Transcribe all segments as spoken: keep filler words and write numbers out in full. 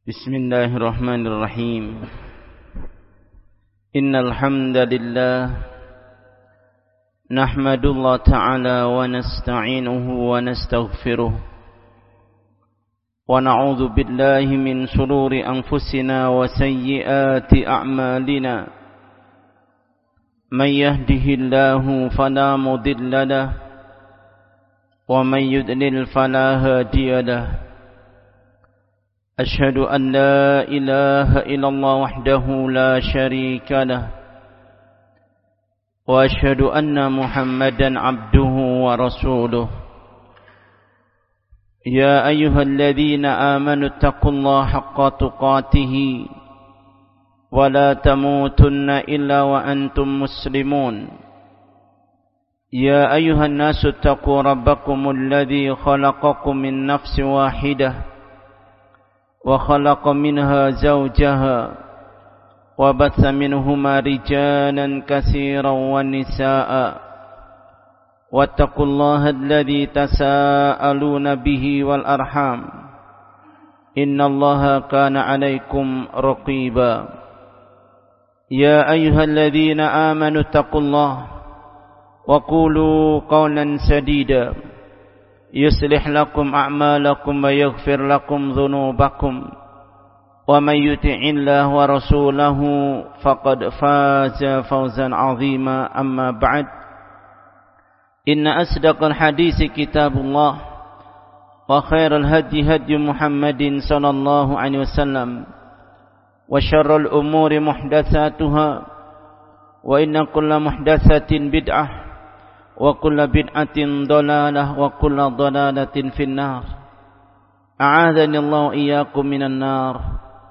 Bismillahirrahmanirrahim. Innal hamdalillah nahmadullah ta'ala wa nasta'inuhu wa nastaghfiruh wa na'udzu billahi min shururi anfusina wa sayyiati a'malina. Man yahdihillahu fala mudilla lahu wa man yudlil fala hadiya lahu. أشهد أن لا إله إلا الله وحده لا شريك له وأشهد أن محمدا عبده ورسوله. يا أيها الذين آمنوا اتقوا الله حق تقاته ولا تموتن إلا وأنتم مسلمون. يا أيها الناس اتقوا ربكم الذي خلقكم من نفس واحدة وخلق منها زوجها وبث منهما رجالا كثيرا ونساء واتقوا الله الذي تساءلون به والأرحام إن الله كان عليكم رقيبا. يا أيها الذين آمنوا اتقوا الله وقولوا قولا سديدا يصلح لكم أعمالكم ويغفر لكم ذنوبكم ومن يطع الله ورسوله فقد فاز فوزا عظيما. أما بعد إن أصدق الحديث كتاب الله وخير الهدي هدي محمد صلى الله عليه وسلم وشر الأمور محدثاتها وإن كل محدثة بدعة wa kullu bid'atin dhalalah wa kullu dhalalatin finnar. A'adzani Allah iyyakum minan nar.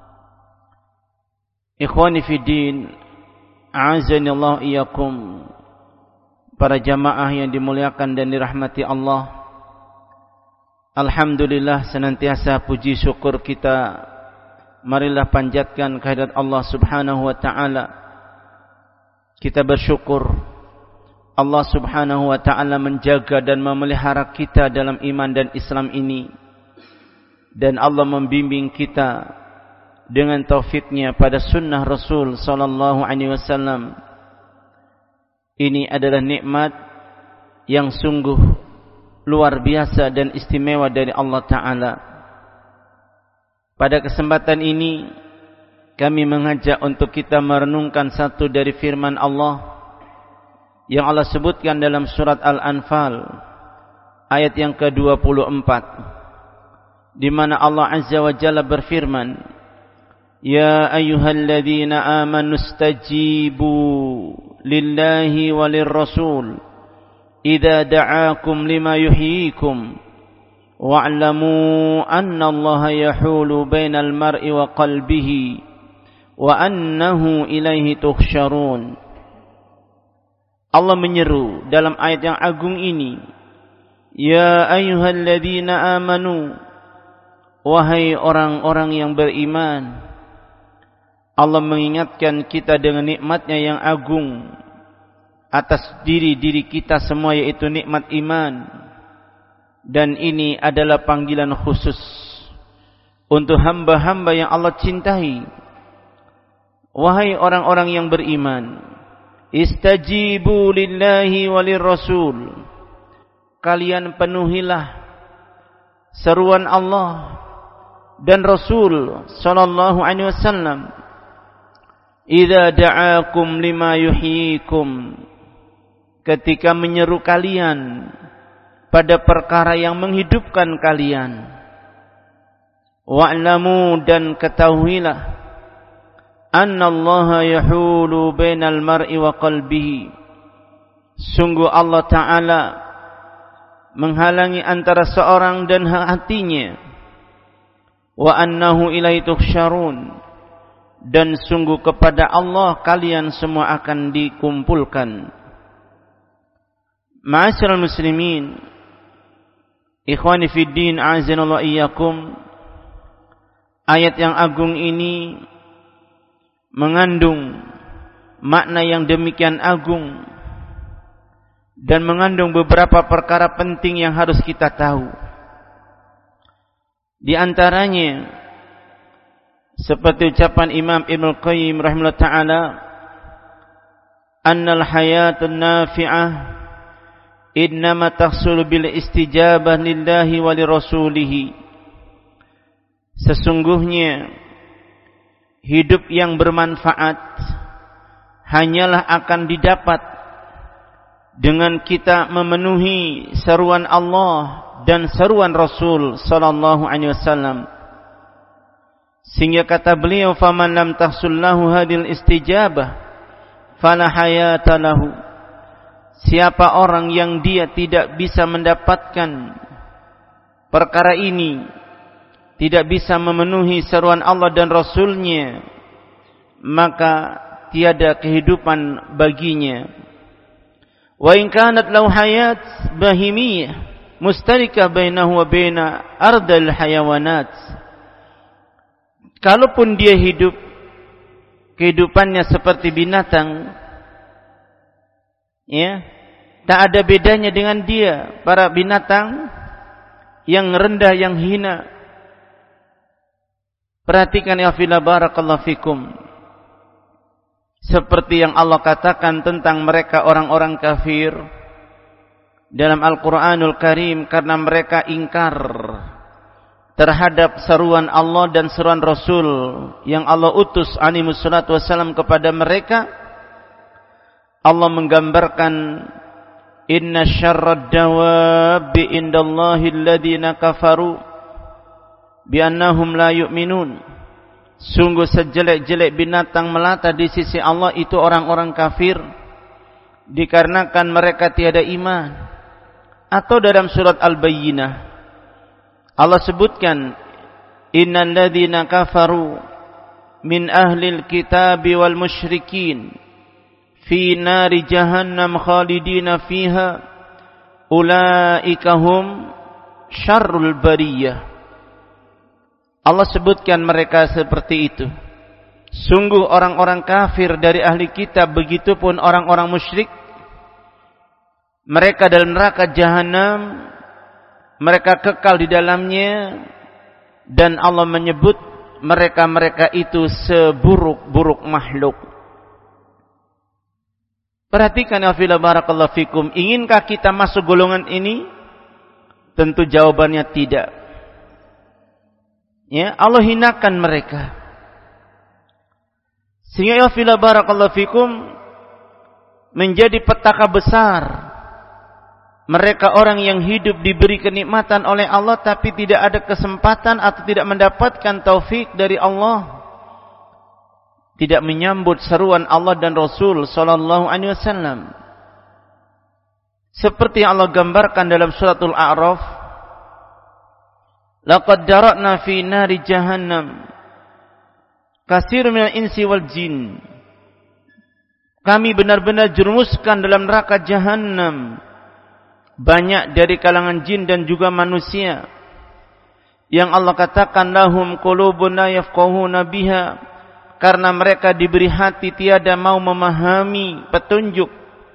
Ikhwani fi din, a'adzani Allah iyyakum. Para jamaah yang dimuliakan dan dirahmati Allah, alhamdulillah, senantiasa puji syukur kita marilah panjatkan kehadirat Allah Subhanahu wa taala. Kita bersyukur Allah Subhanahu wa ta'ala menjaga dan memelihara kita dalam iman dan Islam ini, dan Allah membimbing kita dengan taufiknya pada sunnah Rasul sallallahu alaihi wasallam. Ini adalah nikmat yang sungguh luar biasa dan istimewa dari Allah Ta'ala. Pada kesempatan ini kami mengajak untuk kita merenungkan satu dari firman Allah yang Allah sebutkan dalam surat Al-Anfal ayat yang ke dua puluh empat, di mana Allah Azza wa Jalla berfirman, Ya ayyuhalladzina amanu stajibu lillahi walir rasul idza da'akum lima yuhyikum wa'lamu anna Allaha yahulu bainal mar'i wa qalbihi wa annahu ilaihi tuhsyarun. Allah menyeru dalam ayat yang agung ini, Ya ayyuhalladzina amanu, wahai orang-orang yang beriman. Allah mengingatkan kita dengan nikmatnya yang agung atas diri-diri kita semua, yaitu nikmat iman. Dan ini adalah panggilan khusus untuk hamba-hamba yang Allah cintai. Wahai orang-orang yang beriman, Istajibu lillahi walir rasul, kalian penuhilah seruan Allah dan Rasul sallallahu alaihi wasallam. Idza da'akum lima yuhyikum, ketika menyeru kalian pada perkara yang menghidupkan kalian. Wa'lamu, dan ketahuilah, Anna Allah yahulu bainal mar'i wa qalbihi, sungguh Allah Ta'ala menghalangi antara seorang dan hatinya. Wa annahu ilaihi tuhsyarun, dan sungguh kepada Allah kalian semua akan dikumpulkan. Ma'asyiral muslimin, ikhwani fid din, a'azzanallahu iyyakum. Ayat yang agung ini mengandung makna yang demikian agung dan mengandung beberapa perkara penting yang harus kita tahu. Di antaranya Seperti ucapan Imam Ibnu Qayyim rahimahullah ta'ala, annal hayatun nafi'ah innama tahsulu bil istijabah lillahi wa lirasulihi. Sesungguhnya hidup yang bermanfaat hanyalah akan didapat dengan kita memenuhi seruan Allah dan seruan Rasul sallallahu alaihi wasallam. Sehingga kata beliau, faman lam tahsullahu hadil istijabah fala hayata lahu. Siapa orang yang dia tidak bisa mendapatkan perkara ini, tidak bisa memenuhi seruan Allah dan Rasulnya, maka tiada kehidupan baginya. Wa in kanat lahu hayat bahimiyah mustarikah bainahu wa baina ardal hayawanat. Kalaupun dia hidup kehidupannya seperti binatang, ya, tak ada bedanya dengan dia, para binatang yang rendah, yang hina. Perhatikan ya fillah barakallahu fikum. Seperti yang Allah katakan tentang mereka orang-orang kafir dalam Al-Quranul Karim, karena mereka ingkar terhadap seruan Allah dan seruan Rasul yang Allah utus alaihi wassalatu wassalam kepada mereka. Allah menggambarkan, inna syarrad dawabi indallahi alladhina kafaru biannahum la yu'minun. Sungguh sejelek-jelek binatang melata di sisi Allah itu orang-orang kafir, dikarenakan mereka tiada iman. Atau dalam surat Al-Bayyinah Allah sebutkan, innal ladzina kafaru min ahlil kitabi wal musyrikin fi nari jahannam khalidina fiha ulaika hum syarrul bariyah. Allah sebutkan mereka seperti itu. Sungguh orang-orang kafir dari ahli kitab, begitupun orang-orang musyrik, mereka dalam neraka jahanam, mereka kekal di dalamnya, dan Allah menyebut mereka-mereka itu seburuk-buruk makhluk. Perhatikan ya fillah barakallahu fikum, inginkah kita masuk golongan ini? Tentu jawabannya tidak. Ya, Allah hinakan mereka. Sehingga ya fillah barakallahu fikum menjadi petaka besar. Mereka orang yang hidup diberi kenikmatan oleh Allah, tapi tidak ada kesempatan atau tidak mendapatkan taufik dari Allah, tidak menyambut seruan Allah dan Rasul sallallahu alaihi wasallam. Seperti yang Allah gambarkan dalam suratul A'raf, laqad dara'na fi nari jahannam katsirun minal insi wal jin. Kami benar-benar jerumuskan dalam neraka jahanam banyak dari kalangan jin dan juga manusia. Yang Allah katakan, lahum qulubun la yafqahuna biha, karena mereka diberi hati tiada mau memahami petunjuk.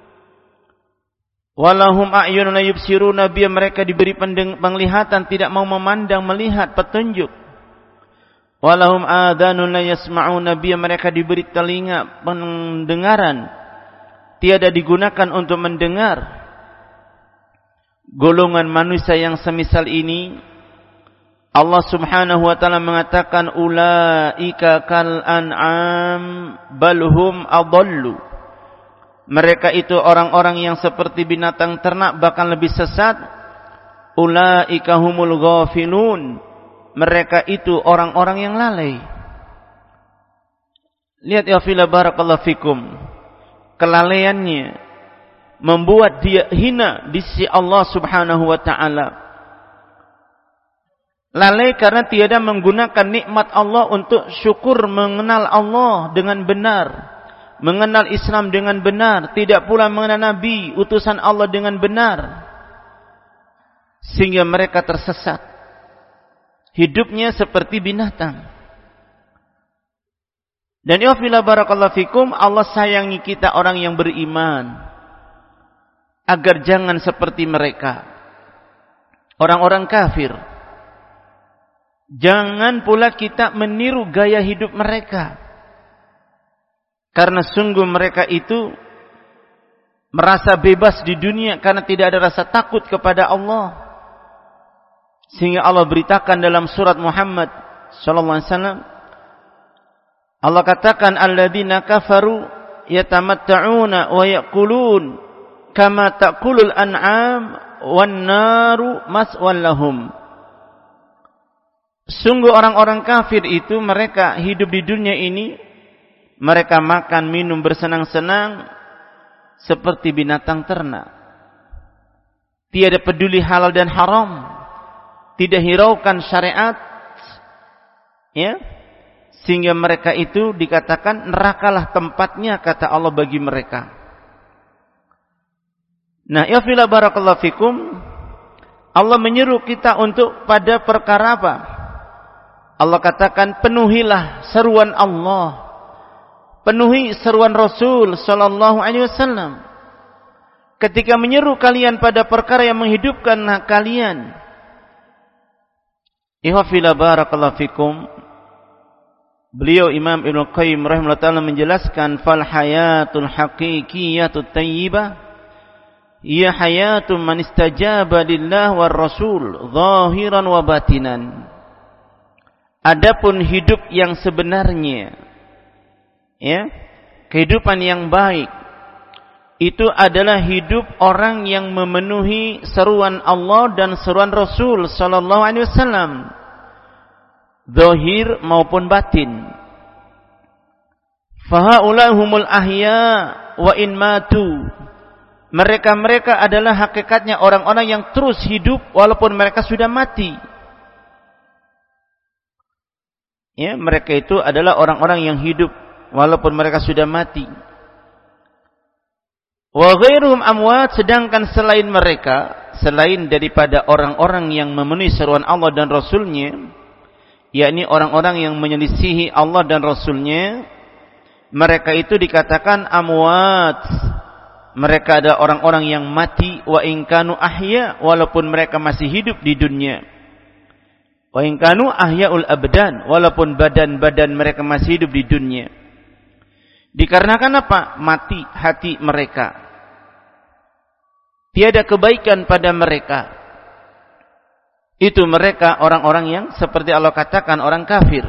Walahum a'yunun la yubsiruna biha, mereka diberi penglihatan tidak mau memandang melihat petunjuk. Walahum adhanun la yasma'una biha, mereka diberi telinga pendengaran tiada digunakan untuk mendengar. Golongan manusia yang semisal ini, Allah subhanahu wa ta'ala mengatakan, ulaika kal an'am balhum adallu. Mereka itu orang-orang yang seperti binatang ternak, bahkan lebih sesat. Ulaika humul ghafilun. Mereka itu orang-orang yang lalai. Lihat ya fillah barakallahu fikum, kelalaiannya membuat dia hina di sisi Allah subhanahu wa ta'ala. Lalai karena tiada menggunakan nikmat Allah untuk syukur, mengenal Allah dengan benar, mengenal Islam dengan benar, tidak pula mengenal Nabi, utusan Allah dengan benar. Sehingga mereka tersesat. Hidupnya seperti binatang. Dan ya fillah barakallahu fikum, Allah sayangi kita orang yang beriman, agar jangan seperti mereka, orang-orang kafir. Jangan pula kita meniru gaya hidup mereka. Karena sungguh mereka itu merasa bebas di dunia karena tidak ada rasa takut kepada Allah. Sehingga Allah beritakan dalam surat Muhammad sallallahu alaihi wasallam, Allah katakan alladzina kafaru yatamatta'una wa ya'kulun kama ta'kulul an'am wan naru maswal lahum. Sungguh orang-orang kafir itu mereka hidup di dunia ini, mereka makan minum bersenang-senang seperti binatang ternak. Tiada peduli halal dan haram, tidak hiraukan syariat, ya, sehingga mereka itu dikatakan nerakalah tempatnya, kata Allah bagi mereka. Nah, ya fila barakallahu fikum, Allah menyeru kita untuk pada perkara apa? Allah katakan penuhilah seruan Allah, penuhi seruan Rasul sallallahu alaihi wasallam ketika menyeru kalian pada perkara yang menghidupkan kalian. Ihfila barakallahu fikum. Beliau Imam Ibnu Qayyim rahimahullah taala menjelaskan fal hayatul haqiqiyatut thayyibah ya hayatun man istajaba lillah war rasul zahiran wa batinan. Adapun hidup yang sebenarnya, ya, kehidupan yang baik itu adalah hidup orang yang memenuhi seruan Allah dan seruan Rasul sallallahu alaihi wasallam, zahir maupun batin. Fahaulahumul ahya wa in matu. Mereka-mereka adalah hakikatnya orang-orang yang terus hidup walaupun mereka sudah mati. Ya, mereka itu adalah orang-orang yang hidup walaupun mereka sudah mati. Wa ghairuhum amwat, sedangkan selain mereka, selain daripada orang-orang yang memenuhi seruan Allah dan Rasulnya, yakni orang-orang yang menyelisihi Allah dan Rasulnya, mereka itu dikatakan amwat. Mereka adalah orang-orang yang mati, wa in kanu ahya, walaupun mereka masih hidup di dunia. Wa in kanu ahyaul abdan, walaupun badan-badan mereka masih hidup di dunia. Dikarenakan apa? Mati hati mereka. Tiada kebaikan pada mereka. Itu mereka orang-orang yang seperti Allah katakan orang kafir.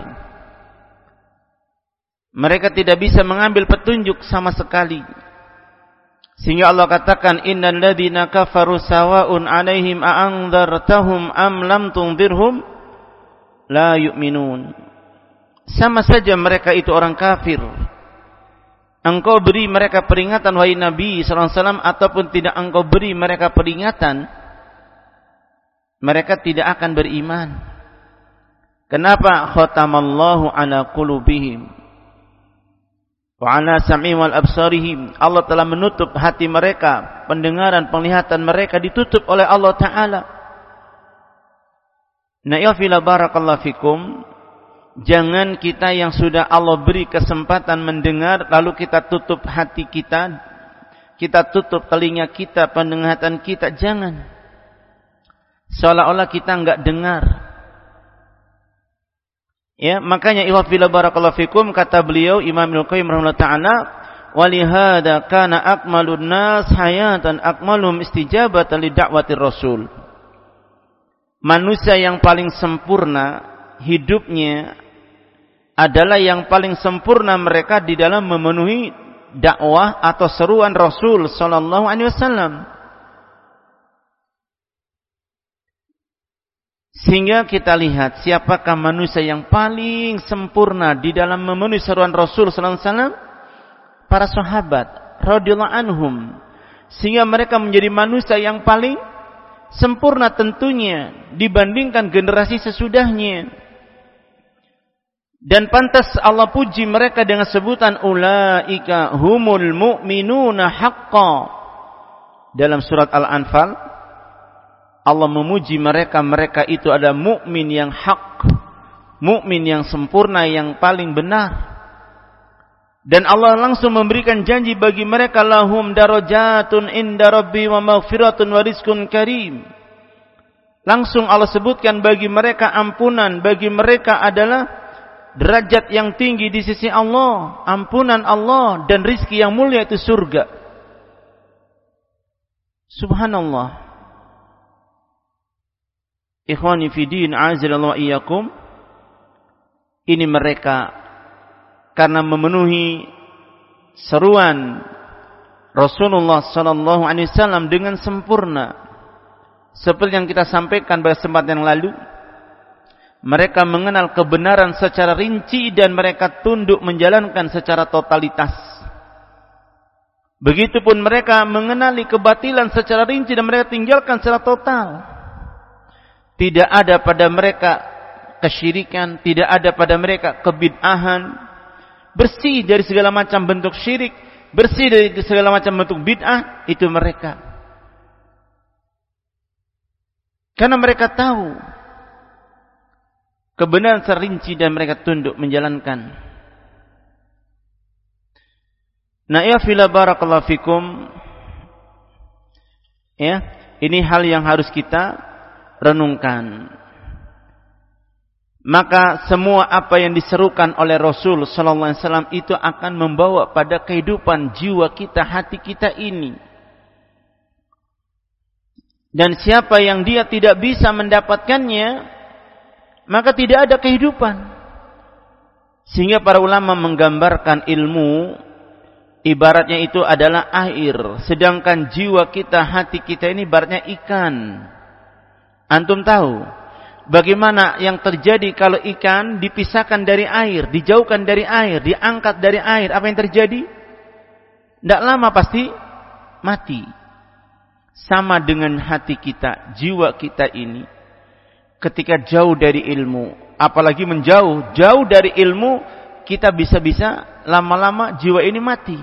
Mereka tidak bisa mengambil petunjuk sama sekali. Sehingga Allah katakan innal ladzina kafaru sawa'un 'alaihim a'andzartahum am lam tunzirhum la yu'minun. Sama saja mereka itu orang kafir. Engkau beri mereka peringatan wahai Nabi sallallahu alaihi wasallam ataupun tidak engkau beri mereka peringatan, mereka tidak akan beriman. Kenapa? Khatamallahu ala qulubihim wa ala sam'ihim wal absarihim. Allah telah menutup hati mereka, pendengaran, penglihatan mereka ditutup oleh Allah Ta'ala. Nah, ya fila barakallahu fikum, jangan kita yang sudah Allah beri kesempatan mendengar lalu kita tutup hati kita, kita tutup telinga kita, pendengaran kita, jangan. Seolah-olah kita enggak dengar. Ya, makanya ya fila barakallahu fikum, kata beliau Imam Ibnu Qayyim rahimahullah taala, walihada kana akmalun nas hayatan akmalum istijabatan li da'watir rasul. Manusia yang paling sempurna hidupnya adalah yang paling sempurna mereka di dalam memenuhi dakwah atau seruan Rasul sallallahu alaihi wasallam. Sehingga kita lihat siapakah manusia yang paling sempurna di dalam memenuhi seruan Rasul sallallahu alaihi wasallam? Para sahabat radhiyallahu anhum. Sehingga mereka menjadi manusia yang paling sempurna tentunya dibandingkan generasi sesudahnya. Dan pantas Allah puji mereka dengan sebutan ulaika humul mu'minuna haqqan. Dalam surat Al-Anfal Allah memuji mereka, mereka itu adalah mukmin yang hak, mukmin yang sempurna, yang paling benar. Dan Allah langsung memberikan janji bagi mereka, lahum darajatun inda rabbi wa maghfiratun wa rizqun karim. Langsung Allah sebutkan bagi mereka ampunan, bagi mereka adalah derajat yang tinggi di sisi Allah, ampunan Allah dan rizki yang mulia itu surga. Subhanallah. Ikhwani fi din, a'azzallahu iyyakum. Ini mereka karena memenuhi seruan Rasulullah sallallahu alaihi wasallam dengan sempurna. Seperti yang kita sampaikan pada kesempatan yang lalu, mereka mengenal kebenaran secara rinci dan mereka tunduk menjalankan secara totalitas. Begitupun mereka mengenali kebatilan secara rinci dan mereka tinggalkan secara total. Tidak ada pada mereka kesyirikan, tidak ada pada mereka kebid'ahan, bersih dari segala macam bentuk syirik, bersih dari segala macam bentuk bid'ah, itu mereka. Karena mereka tahu kebenaran serinci dan mereka tunduk menjalankan. Nah, ya fila barakallahu fikum. Ya, ini hal yang harus kita renungkan. Maka semua apa yang diserukan oleh Rasul sallallahu alaihi wasallam itu akan membawa pada kehidupan jiwa kita, hati kita ini. Dan siapa yang dia tidak bisa mendapatkannya, maka tidak ada kehidupan. Sehingga para ulama menggambarkan ilmu ibaratnya itu adalah air, sedangkan jiwa kita, hati kita ini ibaratnya ikan. Antum tahu bagaimana yang terjadi kalau ikan dipisahkan dari air, dijauhkan dari air, diangkat dari air, apa yang terjadi? Tidak lama pasti mati. Sama dengan hati kita, jiwa kita ini ketika jauh dari ilmu, apalagi menjauh, jauh dari ilmu, kita bisa-bisa lama-lama jiwa ini mati.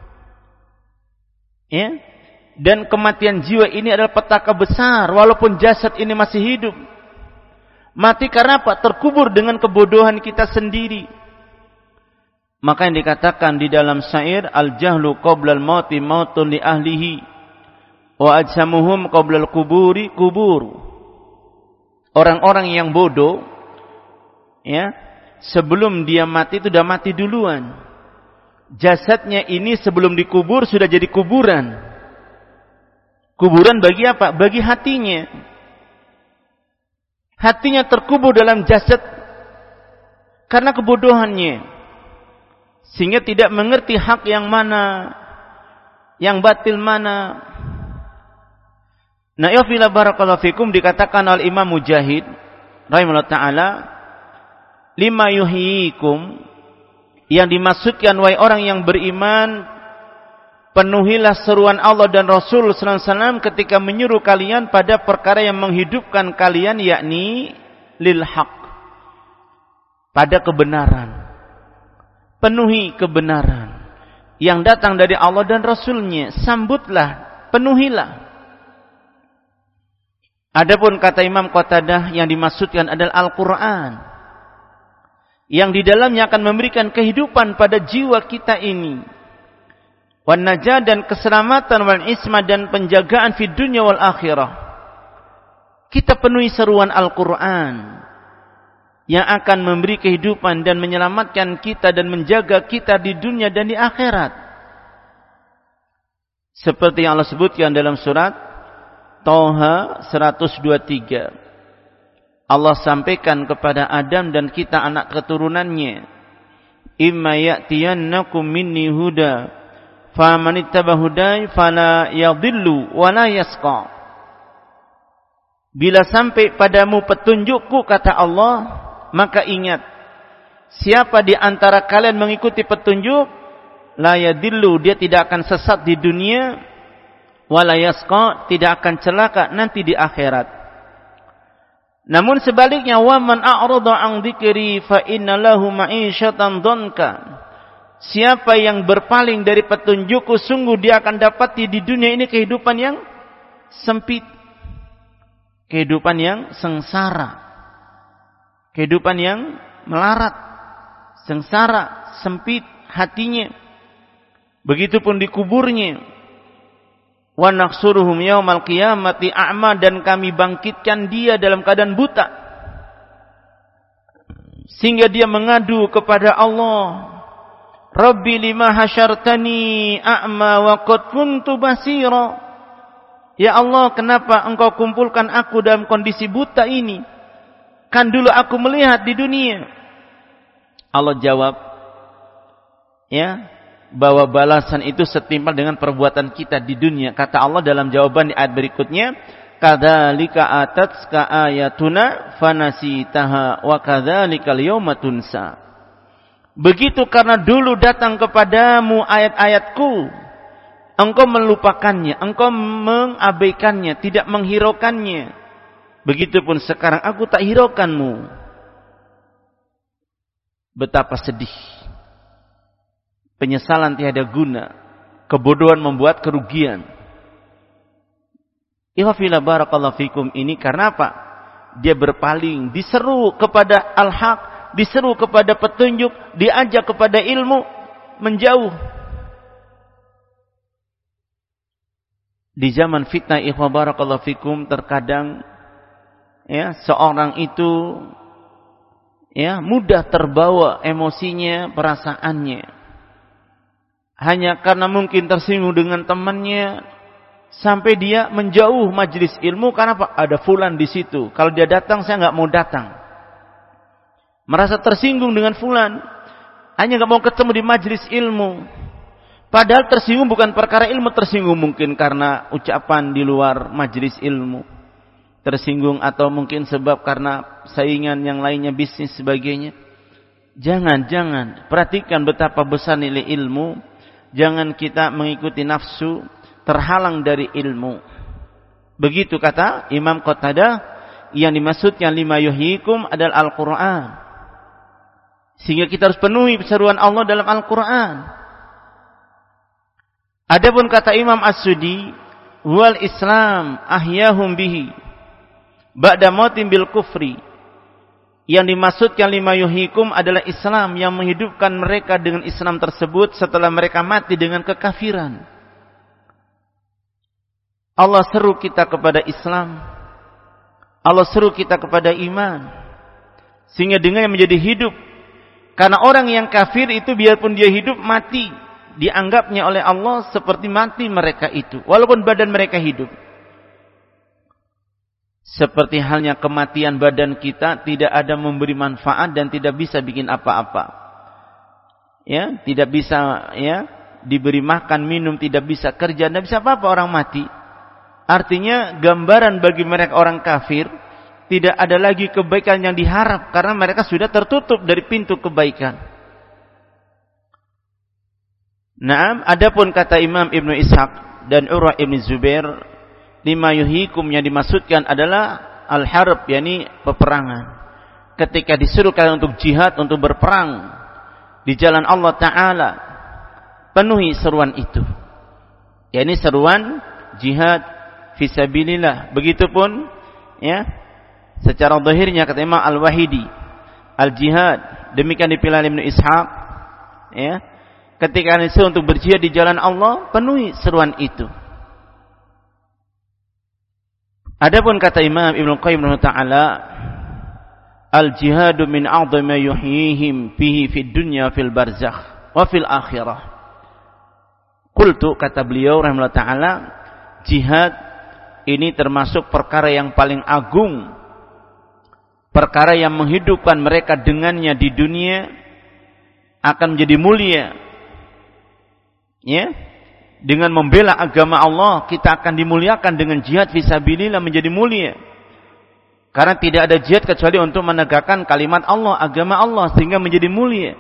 Ya? Dan kematian jiwa ini adalah petaka besar, walaupun jasad ini masih hidup. Mati karena apa? Terkubur dengan kebodohan kita sendiri. Maka yang dikatakan di dalam syair, al-jahlu qoblal mauti mautun li ahlihi wa ajsamuhum qoblal kuburi kubur. Orang-orang yang bodoh, ya, sebelum dia mati itu sudah mati duluan. Jasadnya ini sebelum dikubur sudah jadi kuburan. Kuburan bagi apa? Bagi hatinya. Hatinya terkubur dalam jasad karena kebodohannya, sehingga tidak mengerti hak yang mana, yang batil mana. Nah, ya fila barakallahu fikum, dikatakan oleh Imam Mujahid rahimahullah ta'ala, lima yuhyikum, yang dimaksudkan wahai orang yang beriman, penuhilah seruan Allah dan Rasul sallallahu alaihi wasallam ketika menyuruh kalian pada perkara yang menghidupkan kalian, yakni lil haq, pada kebenaran. Penuhi kebenaran yang datang dari Allah dan Rasulnya, sambutlah, penuhilah. Adapun kata Imam Qatadah, yang dimaksudkan adalah Al-Quran, yang di dalamnya akan memberikan kehidupan pada jiwa kita ini, wan najah, dan keselamatan, wal ismah, dan penjagaan fid dunya wal akhirah. Kita penuhi seruan Al-Quran yang akan memberi kehidupan dan menyelamatkan kita dan menjaga kita di dunia dan di akhirat. Seperti yang Allah sebutkan dalam surat Toha seratus dua puluh tiga. Allah sampaikan kepada Adam dan kita anak keturunannya, imma ya'tiyannakum minni huda faman ittaba hudai fala yadhillu wa la yasqa. Bila sampai padamu petunjukku, kata Allah, maka ingat, siapa di antara kalian mengikuti petunjuk, la yadhillu, dia tidak akan sesat di dunia, wa la yasqa, tidak akan celaka nanti di akhirat. Namun sebaliknya, wa man a'rada 'an dzikri fa inna lahu ma'isyatan dhanka. Siapa yang berpaling dari petunjukku, sungguh dia akan dapati di dunia ini kehidupan yang sempit, kehidupan yang sengsara, kehidupan yang melarat, sengsara, sempit hatinya. Begitupun di kuburnya. wa nahsuruhum yaumal qiyamati a'ma, dan kami bangkitkan dia dalam keadaan buta sehingga dia mengadu kepada Allah, Rabbi lima hasyartani a'ma wa qad kuntu basira. Ya Allah, kenapa engkau kumpulkan aku dalam kondisi buta ini? Kan dulu aku melihat di dunia. Allah jawab, ya, bahwa balasan itu setimpal dengan perbuatan kita di dunia. Kata Allah dalam jawaban di ayat berikutnya, kadzalika atatska ayatuna fanasitaha wa kadzalikal yauma tunsa. Begitu karena dulu datang kepadamu ayat-ayatku, engkau melupakannya, engkau mengabaikannya, tidak menghiraukannya. Begitupun sekarang aku tak hiraukanmu. Betapa sedih. Penyesalan tiada guna. Kebodohan membuat kerugian. Ihfazillah barakallahu fikum, ini karena apa? Dia berpaling, diseru kepada al-haq, diseru kepada petunjuk, diajak kepada ilmu, menjauh. Di zaman fitnah, ihwa barakallahu fikum, terkadang ya seorang itu ya mudah terbawa emosinya, perasaannya, hanya karena mungkin tersinggung dengan temannya sampai dia menjauh majelis ilmu. Karena apa? Ada fulan di situ, kalau dia datang saya nggak mau datang. Merasa tersinggung dengan fulan, hanya nggak mau ketemu di majelis ilmu. Padahal tersinggung bukan perkara ilmu, tersinggung mungkin karena ucapan di luar majelis ilmu. Tersinggung atau mungkin sebab karena saingan yang lainnya, bisnis sebagainya. Jangan, jangan. Perhatikan betapa besar nilai ilmu. Jangan kita mengikuti nafsu, terhalang dari ilmu. Begitu kata Imam Qatadah, yang dimaksudkan lima yuhyikum adalah Al-Quran. Sehingga kita harus penuhi seruan Allah dalam Al-Quran. Adapun kata Imam As-Sudi, wal Islam ahyahum bihi ba'da mautim bil kufri. Yang dimaksudkan lima yuhyikum adalah Islam yang menghidupkan mereka dengan Islam tersebut setelah mereka mati dengan kekafiran. Allah seru kita kepada Islam. Allah seru kita kepada iman. Sehingga dengannya menjadi hidup. Karena orang yang kafir itu biarpun dia hidup, mati. Dianggapnya oleh Allah seperti mati mereka itu, walaupun badan mereka hidup. Seperti halnya kematian badan kita tidak ada memberi manfaat dan tidak bisa bikin apa-apa. Ya, tidak bisa ya diberi makan, minum, tidak bisa kerja, tidak bisa apa-apa orang mati. Artinya gambaran bagi mereka orang kafir, tidak ada lagi kebaikan yang diharap karena mereka sudah tertutup dari pintu kebaikan. Naam, adapun kata Imam Ibnu Ishaq dan Urwah Ibn Zubair, lima yuhikum yang dimaksudkan adalah al-harb, yakni peperangan. Ketika disuruh kalian untuk jihad, untuk berperang di jalan Allah Ta'ala, penuhi seruan itu, yakni seruan jihad fisabilillah. Begitupun ya secara zahirnya kata Imam Al-Wahidi, al-jihad, demikian dipilih Ibnu Ishaq ya, ketika disuruh untuk berjihad di jalan Allah, penuhi seruan itu. Adapun kata Imam Ibnu Qayyim Ta'ala, al-jihadu min a'dhami yuhyihim fihi fid dunya fil barzakh wa fil akhirah. Qultu, kata beliau rahimahullah ta'ala, jihad ini termasuk perkara yang paling agung, perkara yang menghidupkan mereka dengannya di dunia akan menjadi mulia. Ya, dengan membela agama Allah kita akan dimuliakan. Dengan jihad fisabilillah menjadi mulia. Karena tidak ada jihad kecuali untuk menegakkan kalimat Allah, agama Allah, sehingga menjadi mulia.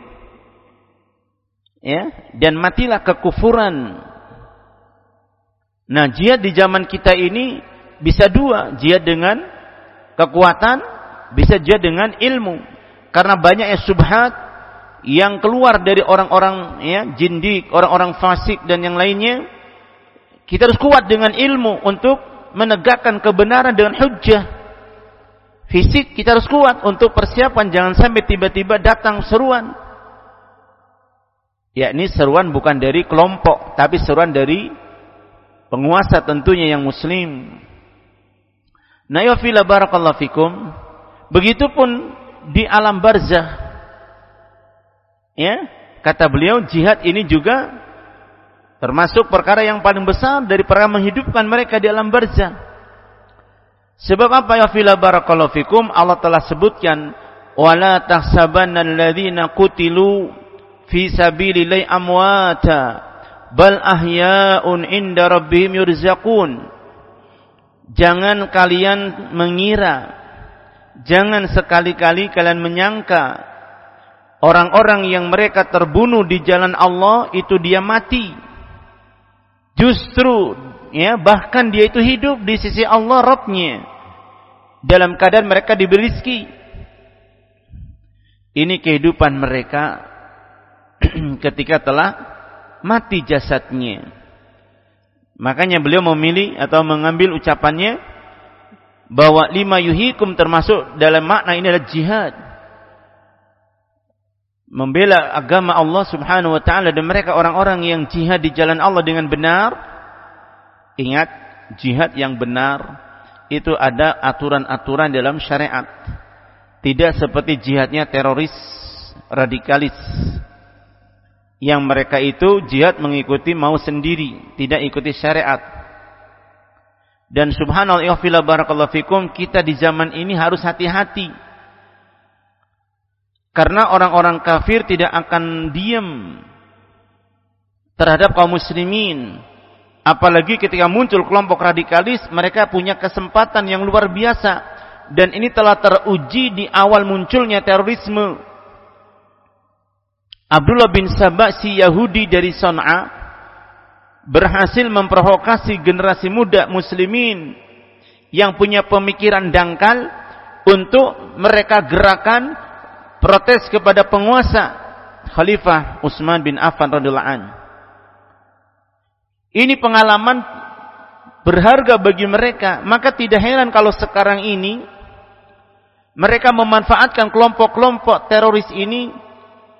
Ya, dan matilah kekufuran. Nah, jihad di zaman kita ini bisa dua, jihad dengan kekuatan, bisa jihad dengan ilmu. Karena banyaknya subhat yang keluar dari orang-orang ya jindik, orang-orang fasik dan yang lainnya. Kita harus kuat dengan ilmu untuk menegakkan kebenaran dengan hujjah. Fisik kita harus kuat untuk persiapan, jangan sampai tiba-tiba datang seruan. Ya, ini seruan bukan dari kelompok, tapi seruan dari penguasa tentunya yang muslim. Nah, ya fila barakallahu fikum, begitupun di alam barzah. Ya, kata beliau jihad ini juga termasuk perkara yang paling besar dari perkara menghidupkan mereka di alam barzah. Sebab apa ya fila barakallahu fikum, Allah telah sebutkan wala tahsabanna alladhina qutilu fi sabilillahi amwata bal ahya'un inda rabbihim yurzaqun. Jangan kalian mengira, jangan sekali-kali kalian menyangka orang-orang yang mereka terbunuh di jalan Allah itu dia mati. Justru ya, bahkan dia itu hidup di sisi Allah Rabb-nya dalam keadaan mereka diberi rezeki. Ini kehidupan mereka ketika telah mati jasadnya. Makanya beliau memilih atau mengambil ucapannya bahwa lima yuhikum termasuk dalam makna ini adalah jihad. Membela agama Allah Subhanahu wa taala, dan mereka orang-orang yang jihad di jalan Allah dengan benar. Ingat, jihad yang benar itu ada aturan-aturan dalam syariat. Tidak seperti jihadnya teroris, radikalis, yang mereka itu jihad mengikuti mau sendiri, tidak ikuti syariat. Dan subhanallah ya fila barakallahu fikum, kita di zaman ini harus hati-hati. Karena orang-orang kafir tidak akan diam terhadap kaum muslimin. Apalagi ketika muncul kelompok radikalis, mereka punya kesempatan yang luar biasa. Dan ini telah teruji di awal munculnya terorisme. Abdullah bin Sabah, si Yahudi dari Son'a, berhasil memprovokasi generasi muda muslimin yang punya pemikiran dangkal untuk mereka gerakan protes kepada penguasa Khalifah Utsman bin Affan radhiyallahu anhu. Ini pengalaman berharga bagi mereka. Maka tidak heran kalau sekarang ini mereka memanfaatkan kelompok-kelompok teroris ini.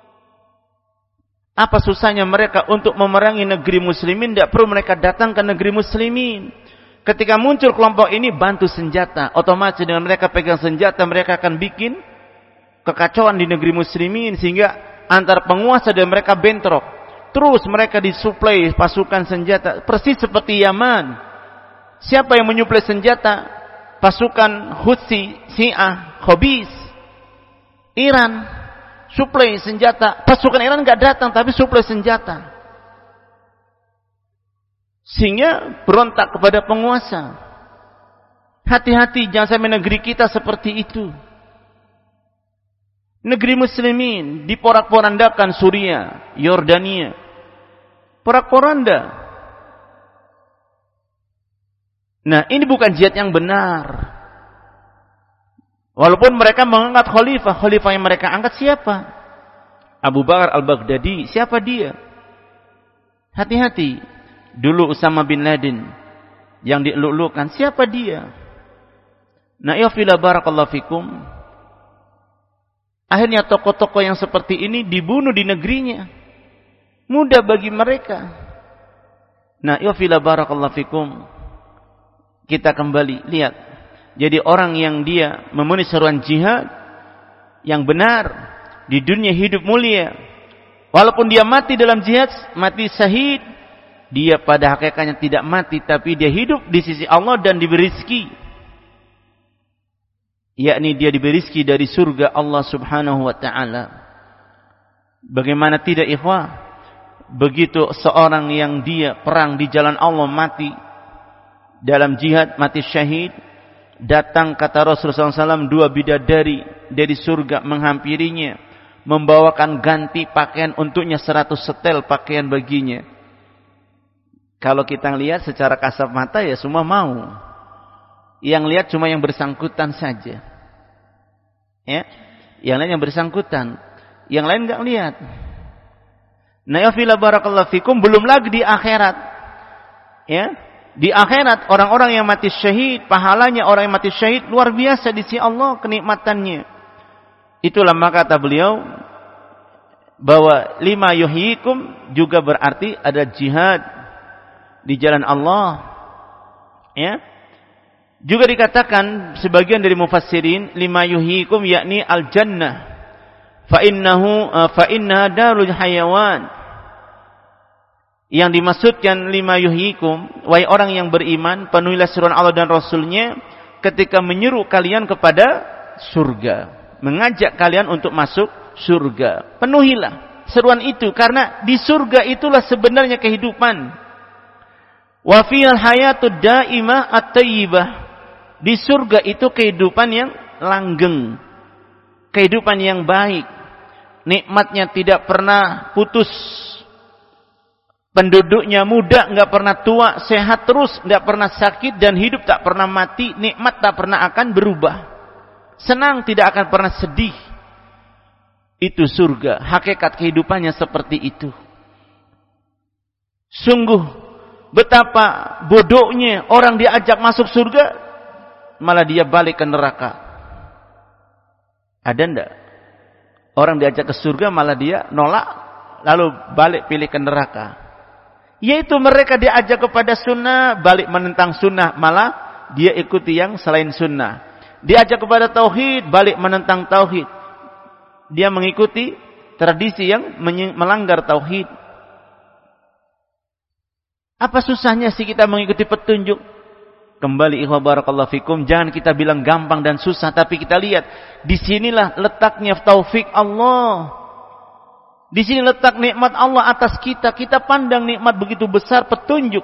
Apa susahnya mereka untuk memerangi negeri muslimin? Tidak perlu mereka datang ke negeri muslimin. Ketika muncul kelompok ini, bantu senjata. Otomatis dengan mereka pegang senjata, mereka akan bikin kekacauan di negeri muslimin. Sehingga antar penguasa dan mereka bentrok. Terus mereka disuplai pasukan senjata. Persis seperti Yaman. Siapa yang menyuplai senjata? Pasukan Hutsi, Syiah, Khobis, Iran. Suplai senjata. Pasukan Iran enggak datang, tapi suplai senjata. Sehingga berontak kepada penguasa. Hati-hati, jangan sampai negeri kita seperti itu. Negeri muslimin diporak-porandakan, Suriah, Yordania. Porak-poranda. Nah, ini bukan jihad yang benar. Walaupun mereka menganggap khalifah, khalifah yang mereka angkat siapa? Abu Bakar al-Baghdadi, siapa dia? Hati-hati. Dulu Usama bin Laden yang dieluk-elukan, siapa dia? Nah, ya fila barakallahu fikum. Akhirnya tokoh-tokoh yang seperti ini dibunuh di negerinya. Mudah bagi mereka. Nah, ya fila barakallahu fikum. Kita kembali lihat. Jadi orang yang dia memenuhi seruan jihad yang benar di dunia hidup mulia, walaupun dia mati dalam jihad, mati syahid, dia pada hakikatnya tidak mati, tapi dia hidup di sisi Allah dan diberi rezeki. Yakni dia diberi rezeki dari surga Allah Subhanahu wa taala. Bagaimana tidak ikhwah? Begitu seorang yang dia perang di jalan Allah mati dalam jihad, mati syahid, datang kata Rasulullah shallallahu alaihi wasallam dua bidadari dari surga menghampirinya, membawakan ganti pakaian untuknya seratus setel pakaian baginya. Kalau kita lihat secara kasat mata ya semua mau. Yang lihat cuma yang bersangkutan saja. Ya, yang lain yang bersangkutan, yang lain enggak lihat. Nah, ya fila barakallahu fikum, belum lagi di akhirat. Ya. Di akhirat orang-orang yang mati syahid, pahalanya orang yang mati syahid luar biasa di sisi Allah kenikmatannya. Itulah maka kata beliau bahwa lima yuhyikum juga berarti ada jihad di jalan Allah. Ya. Juga dikatakan sebagian dari mufassirin lima yuhyikum yakni al-jannah. Fa innahu fa innaha darul hayawan. Yang dimaksudkan lima yuhyikum, wahai orang yang beriman, penuhilah seruan Allah dan Rasul-Nya ketika menyeru kalian kepada surga, mengajak kalian untuk masuk surga. Penuhilah seruan itu, karena di surga itulah sebenarnya kehidupan. Wa fil hayatud daimah at-thayyibah. Di surga itu kehidupan yang langgeng, kehidupan yang baik. Nikmatnya tidak pernah putus. Penduduknya muda, enggak pernah tua, sehat terus, enggak pernah sakit, dan hidup tak pernah mati. Nikmat tak pernah akan berubah. Senang tidak akan pernah sedih. Itu surga. Hakikat kehidupannya seperti itu. Sungguh betapa bodohnya orang diajak masuk surga, malah dia balik ke neraka. Ada enggak? Orang diajak ke surga malah dia nolak, lalu balik pilih ke neraka. Yaitu mereka diajak kepada sunnah, balik menentang sunnah, malah dia ikuti yang selain sunnah. Diajak kepada tauhid, balik menentang tauhid. Dia mengikuti tradisi yang melanggar tauhid. Apa susahnya sih kita mengikuti petunjuk? Kembali ikhwah barakallahu fikum, jangan kita bilang gampang dan susah, tapi kita lihat disinilah letaknya taufik Allah. Di sini letak nikmat Allah atas kita. Kita pandang nikmat begitu besar, petunjuk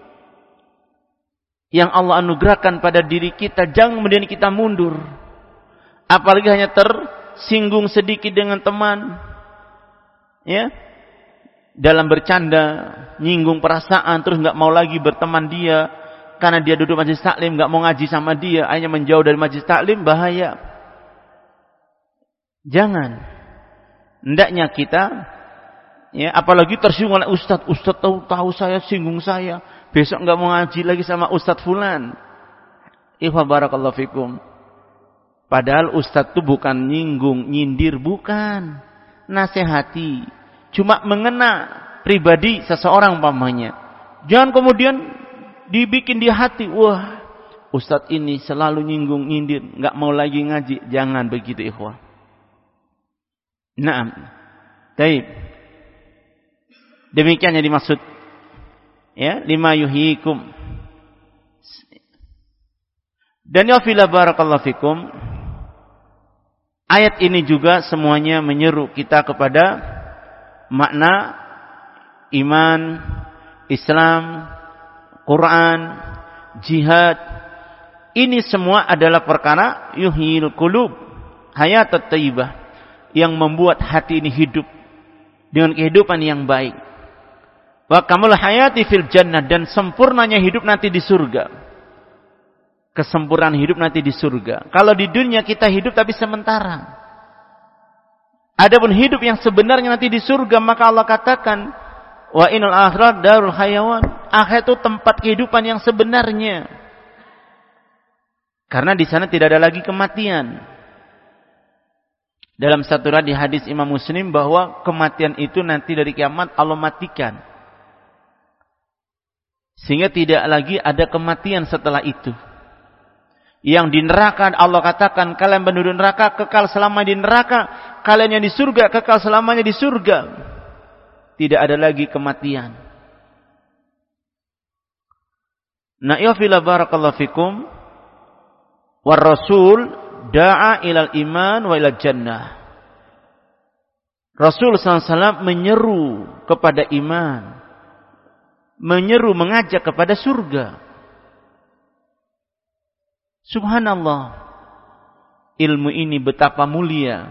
yang Allah anugerahkan pada diri kita. Jangan kemudian kita mundur. Apalagi hanya tersinggung sedikit dengan teman, ya, dalam bercanda, nyinggung perasaan, terus nggak mau lagi berteman dia karena dia duduk majelis taklim, nggak mau ngaji sama dia, akhirnya menjauh dari majelis taklim. Bahaya. Jangan. Hendaknya kita, ya, apalagi tersinggung oleh ustaz, ustaz tahu tahu saya, singgung saya, besok nggak mau ngaji lagi sama ustaz fulan. Ikhwah barakallahu fikum. Padahal ustaz itu bukan nyinggung, nyindir, bukan, nasihati, cuma mengena pribadi seseorang umpamanya. Jangan kemudian dibikin di hati, wah, ustaz ini selalu nyinggung, nyindir, nggak mau lagi ngaji. Jangan begitu ikhwah. Naam. Baik. Demikian yang dimaksud, ya, lima yuhyikum. Dan ya fila barakallahu fikum, ayat ini juga semuanya menyeru kita kepada makna iman, Islam, Quran, jihad. Ini semua adalah perkara yuhyil qulub, hayatat thayyibah, yang membuat hati ini hidup dengan kehidupan yang baik. Wa kamul hayati fil jannah, dan sempurnanya hidup nanti di surga. Kesempurnaan hidup nanti di surga. Kalau di dunia kita hidup tapi sementara. Adapun hidup yang sebenarnya nanti di surga, maka Allah katakan, wa inal akhirat darul hayawan. Akhirat itu tempat kehidupan yang sebenarnya. Karena di sana tidak ada lagi kematian. Dalam satu hadis hadis Imam Muslim bahwa kematian itu nanti dari kiamat Allah matikan. Sehingga tidak lagi ada kematian setelah itu. Yang di neraka Allah katakan, kalian penduduk neraka kekal selamanya di neraka, kalian yang di surga kekal selamanya di surga. Tidak ada lagi kematian. Nah, ya fila barakallahu fikum, war rasul da'a ilal iman wa ilal jannah. Rasul sallallahu alaihi wasallam menyeru kepada iman, menyeru, mengajak kepada surga. Subhanallah, ilmu ini betapa mulia.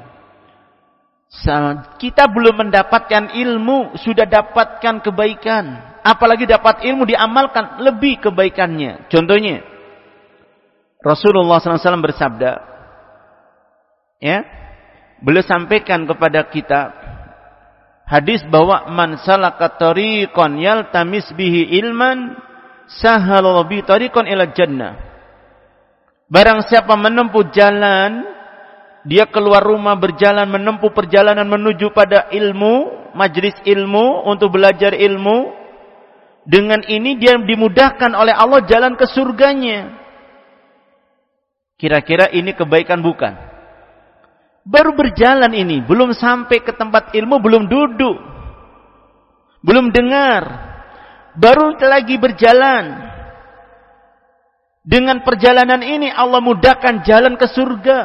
Kita belum mendapatkan ilmu, sudah dapatkan kebaikan. Apalagi dapat ilmu, diamalkan, lebih kebaikannya. Contohnya, Rasulullah sallallahu alaihi wasallam bersabda, ya, beliau sampaikan kepada kita hadis bahwa man salaka tariqan yaltamis bihi ilman sahala bi tariqan ila jannah. Barang siapa menempuh jalan, dia keluar rumah berjalan menempuh perjalanan menuju pada ilmu, majlis ilmu untuk belajar ilmu, Dengan ini dia dimudahkan oleh Allah jalan ke surganya. Kira-kira ini kebaikan bukan? Baru berjalan ini, belum sampai ke tempat ilmu, belum duduk, belum dengar, baru lagi berjalan. Dengan perjalanan ini Allah mudahkan jalan ke surga.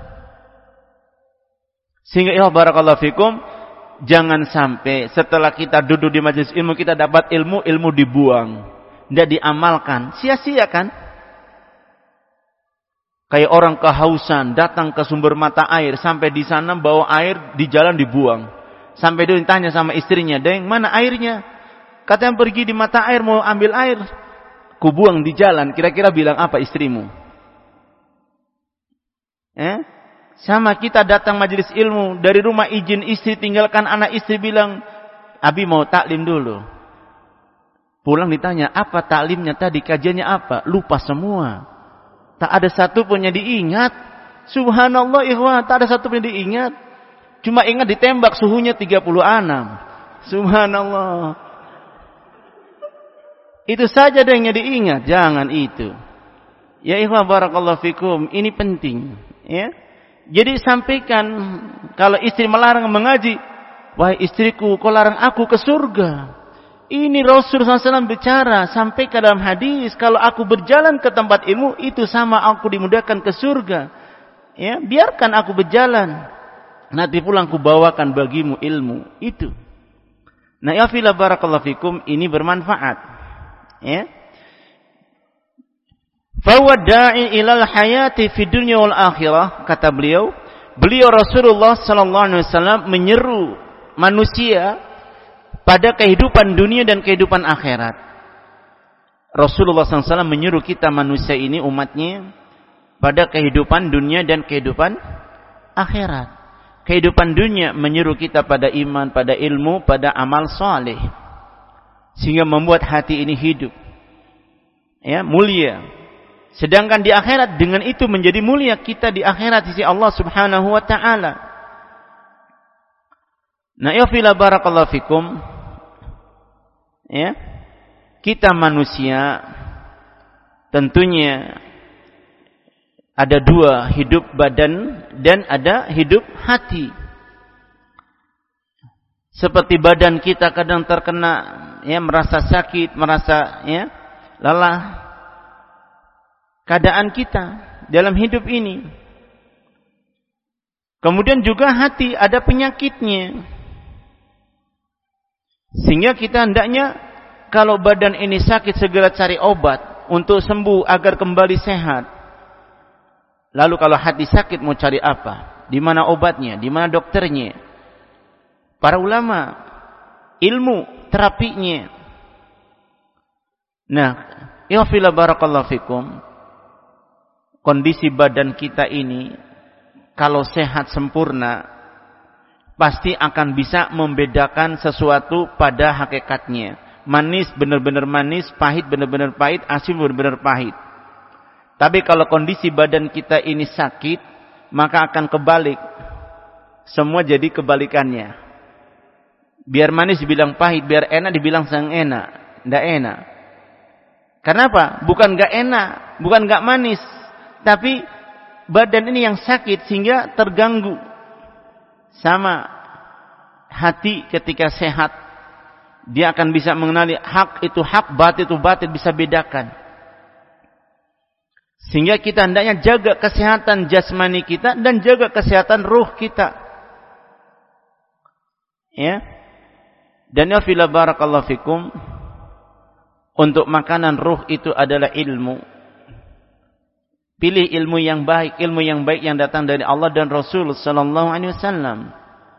Sehingga ya barakallahu fikum, jangan sampai setelah kita duduk di majelis ilmu, kita dapat ilmu, ilmu dibuang, tidak diamalkan, sia-sia kan? Kayak orang kehausan, datang ke sumber mata air, sampai di sana bawa air, di jalan dibuang. Sampai dia ditanya sama istrinya, "Deng, mana airnya?" Katanya pergi di mata air mau ambil air, kubuang di jalan. Kira-kira bilang apa istrimu? Eh? Sama kita datang majelis ilmu, dari rumah izin istri, tinggalkan anak istri, bilang, "Abi mau taklim dulu." Pulang ditanya, "Apa taklimnya tadi? Kajiannya apa?" Lupa semua. Tak ada satu pun yang diingat. Subhanallah ikhwan, tak ada satu pun yang diingat. Cuma ingat ditembak suhunya tiga puluh enam. Subhanallah. Itu saja deh yang diingat, jangan itu. Ya ikhwan barakallahu fikum, ini penting, ya. Jadi sampaikan, kalau istri melarang mengaji, "Wahai istriku, kau larang aku ke surga." Ini Rasul sallallahu alaihi wasallam bicara, sampaikan dalam hadis, kalau aku berjalan ke tempat ilmu, itu sama aku dimudahkan ke surga. Ya, biarkan aku berjalan, nanti pulang ku bawakan bagimu ilmu itu. Nah, ya fila barakallahu fikum, ini bermanfaat. Ya. Fahuwa da'i ilal hayati fid dunya wal akhirah, kata beliau. Beliau Rasulullah sallallahu alaihi wasallam menyeru manusia pada kehidupan dunia dan kehidupan akhirat. Rasulullah sallallahu alaihi wasallam menyuruh kita manusia ini, umatnya, pada kehidupan dunia dan kehidupan akhirat. Kehidupan dunia menyuruh kita pada iman, pada ilmu, pada amal saleh, sehingga membuat hati ini hidup, ya, mulia. Sedangkan di akhirat, dengan itu menjadi mulia kita di akhirat sisi Allah Subhanahu wa taala. Nah, ya fila barakallahu fikum, ya, kita manusia tentunya ada dua, hidup badan dan ada hidup hati. Seperti badan kita kadang terkena, ya, merasa sakit, merasa, ya, lelah. Keadaan kita dalam hidup ini. Kemudian juga hati ada penyakitnya. Sehingga kita hendaknya kalau badan ini sakit segera cari obat untuk sembuh agar kembali sehat. Lalu kalau hati sakit mau cari apa? Di mana obatnya? Di mana dokternya? Para ulama, ilmu terapinya. Nah, ya fila barakallahu fikum, kondisi badan kita ini kalau sehat sempurna pasti akan bisa membedakan sesuatu pada hakikatnya. Manis benar-benar manis, pahit benar-benar pahit, asin benar-benar pahit. Tapi kalau kondisi badan kita ini sakit, maka akan kebalik. Semua jadi kebalikannya. Biar manis dibilang pahit, biar enak dibilang sang enak. Tidak enak. Kenapa? Bukan gak enak, bukan gak manis, tapi badan ini yang sakit sehingga terganggu. Sama hati ketika sehat, dia akan bisa mengenali hak itu hak, batil itu batil, bisa bedakan. Sehingga kita hendaknya jaga kesehatan jasmani kita dan jaga kesehatan ruh kita. Ya. Dan ya fila barakallahu fikum, untuk makanan ruh itu adalah ilmu. Pilih ilmu yang baik, ilmu yang baik yang datang dari Allah dan Rasul sallallahu alaihi wasallam.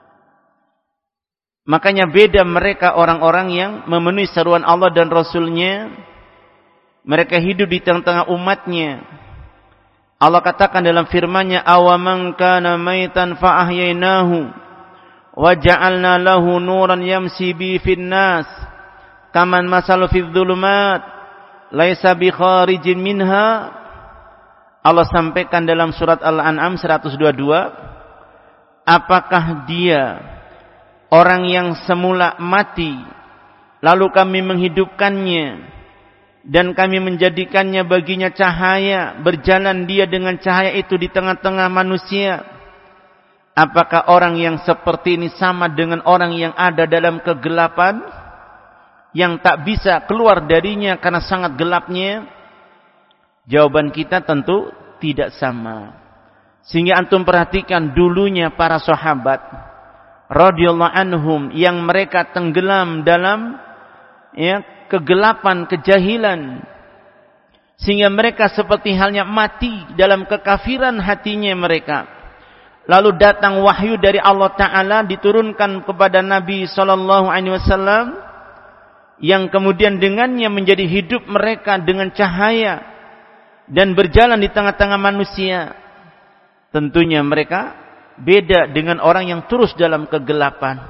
Makanya beda mereka orang-orang yang memenuhi seruan Allah dan Rasulnya. Mereka hidup di tengah-tengah umatnya. Allah katakan dalam firman-Nya, "Awaman kana maitan fa ahyainahu wa ja'alna lahu nuran yamshi bi fin nas kaman masalu fidz dzulumat laisa bi kharijin minha." Allah sampaikan dalam surat Al-An'am seratus dua puluh dua, apakah dia orang yang semula mati lalu kami menghidupkannya dan kami menjadikannya baginya cahaya, berjalan dia dengan cahaya itu di tengah-tengah manusia. Apakah orang yang seperti ini sama dengan orang yang ada dalam kegelapan, yang tak bisa keluar darinya karena sangat gelapnya? Jawaban kita tentu tidak sama. Sehingga antum perhatikan dulunya para sahabat radhiyallahu anhum yang mereka tenggelam dalam ya kegelapan, kejahilan, sehingga mereka seperti halnya mati dalam kekafiran hatinya mereka. Lalu datang wahyu dari Allah Ta'ala diturunkan kepada Nabi sallallahu alaihi wasallam yang kemudian dengannya menjadi hidup mereka dengan cahaya dan berjalan di tengah-tengah manusia. Tentunya mereka beda dengan orang yang terus dalam kegelapan.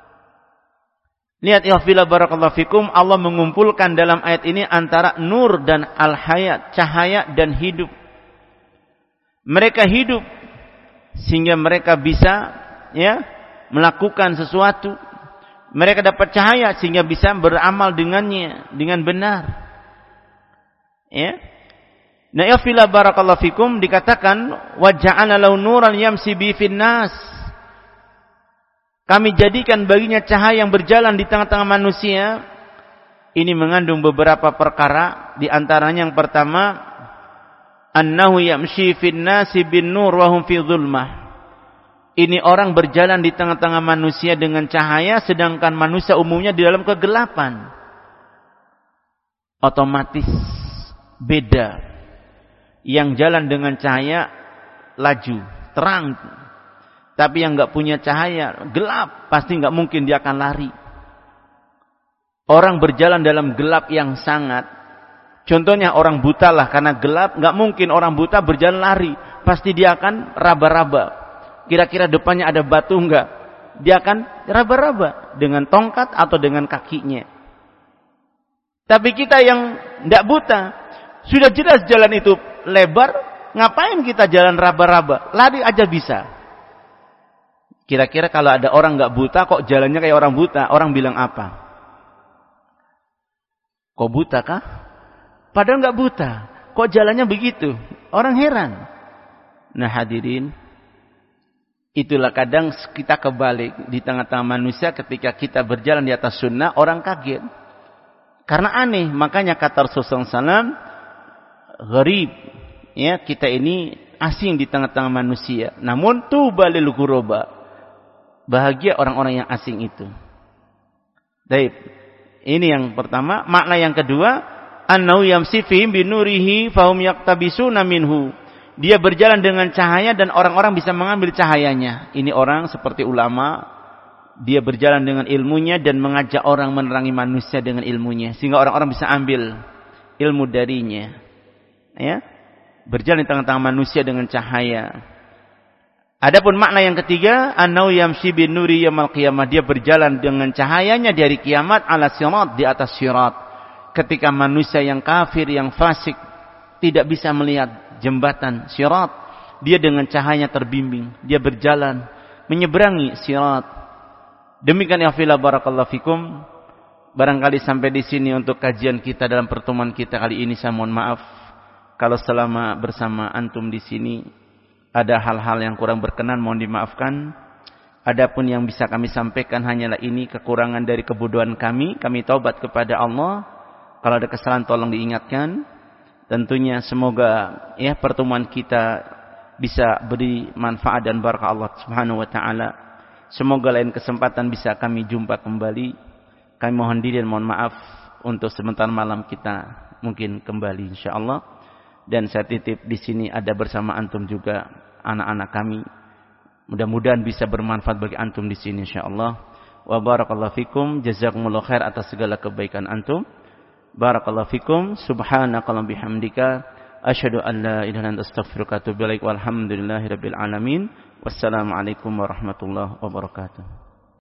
Lihat ya fila barakallahu fikum, Allah mengumpulkan dalam ayat ini antara nur dan al-hayat, cahaya dan hidup. Mereka hidup sehingga mereka bisa ya melakukan sesuatu. Mereka dapat cahaya sehingga bisa beramal dengannya dengan benar. Ya. Nah, ya fila barakallahu fikum dikatakan wa ja'ala lahu nuran yamsi bi fin nas. Kami jadikan baginya cahaya yang berjalan di tengah-tengah manusia. Ini mengandung beberapa perkara, di antaranya yang pertama, annahu yamshi fin nasi bin nur wa hum fi dhulmah. Ini orang berjalan di tengah-tengah manusia dengan cahaya, sedangkan manusia umumnya di dalam kegelapan. Otomatis beda. Yang jalan dengan cahaya laju, terang. Tapi yang enggak punya cahaya, gelap, pasti enggak mungkin dia akan lari. Orang berjalan dalam gelap yang sangat. Contohnya orang buta lah, karena gelap, enggak mungkin orang buta berjalan lari. Pasti dia akan raba-raba. Kira-kira depannya ada batu enggak? Dia akan raba-raba dengan tongkat atau dengan kakinya. Tapi kita yang enggak buta, sudah jelas jalan itu lebar, ngapain kita jalan raba-raba? Lari aja bisa. Kira-kira kalau ada orang nggak buta, kok jalannya kayak orang buta, orang bilang apa? Kok buta kah? Padahal nggak buta, kok jalannya begitu? Orang heran. Nah hadirin, itulah kadang kita kebalik di tengah-tengah manusia ketika kita berjalan di atas sunnah, orang kaget. Karena aneh, makanya kata Rasulullah sallallahu alaihi wasallam, gharib, ya kita ini asing di tengah-tengah manusia. Namun tuba lil ghuraba. Bahagia orang-orang yang asing itu. Baik. Ini yang pertama. Makna yang kedua, annau yamsi fihim binurihi fahum yaktabisuna minhu. Dia berjalan dengan cahaya dan orang-orang bisa mengambil cahayanya. Ini orang seperti ulama, dia berjalan dengan ilmunya dan mengajak orang menerangi manusia dengan ilmunya sehingga orang-orang bisa ambil ilmu darinya. Ya. Berjalan di tengah-tengah manusia dengan cahaya. Adapun makna yang ketiga, annau yamshi bin nuri yaumil qiyamah, dia berjalan dengan cahayanya di hari kiamat ala sirat, di atas sirat. Ketika manusia yang kafir, yang fasik tidak bisa melihat jembatan sirat, dia dengan cahayanya terbimbing, dia berjalan menyeberangi sirat. Demikian ya fillah barakallahu fikum. Barangkali sampai di sini untuk kajian kita dalam pertemuan kita kali ini. Saya mohon maaf kalau selama bersama antum di sini ada hal-hal yang kurang berkenan, mohon dimaafkan. Adapun yang bisa kami sampaikan hanyalah ini kekurangan dari kebodohan kami. Kami taubat kepada Allah. Kalau ada kesalahan tolong diingatkan. Tentunya semoga ya pertemuan kita bisa beri manfaat dan barakah Allah Subhanahu wa taala. Semoga lain kesempatan bisa kami jumpa kembali. Kami mohon diri dan mohon maaf untuk sebentar malam kita mungkin kembali insyaallah. Dan saya titip di sini ada bersama antum juga anak-anak kami. Mudah-mudahan bisa bermanfaat bagi antum di sini insyaallah. Wa barakallahu fikum, jazakumullahu khair atas segala kebaikan antum. Barakallahu fikum, subhanakallahumma bihamdika, asyhadu an la ilaha illa anta astaghfiruka wa atubu ilaik. Walhamdulillahirabbil alamin. Wassalamualaikum warahmatullahi wabarakatuh.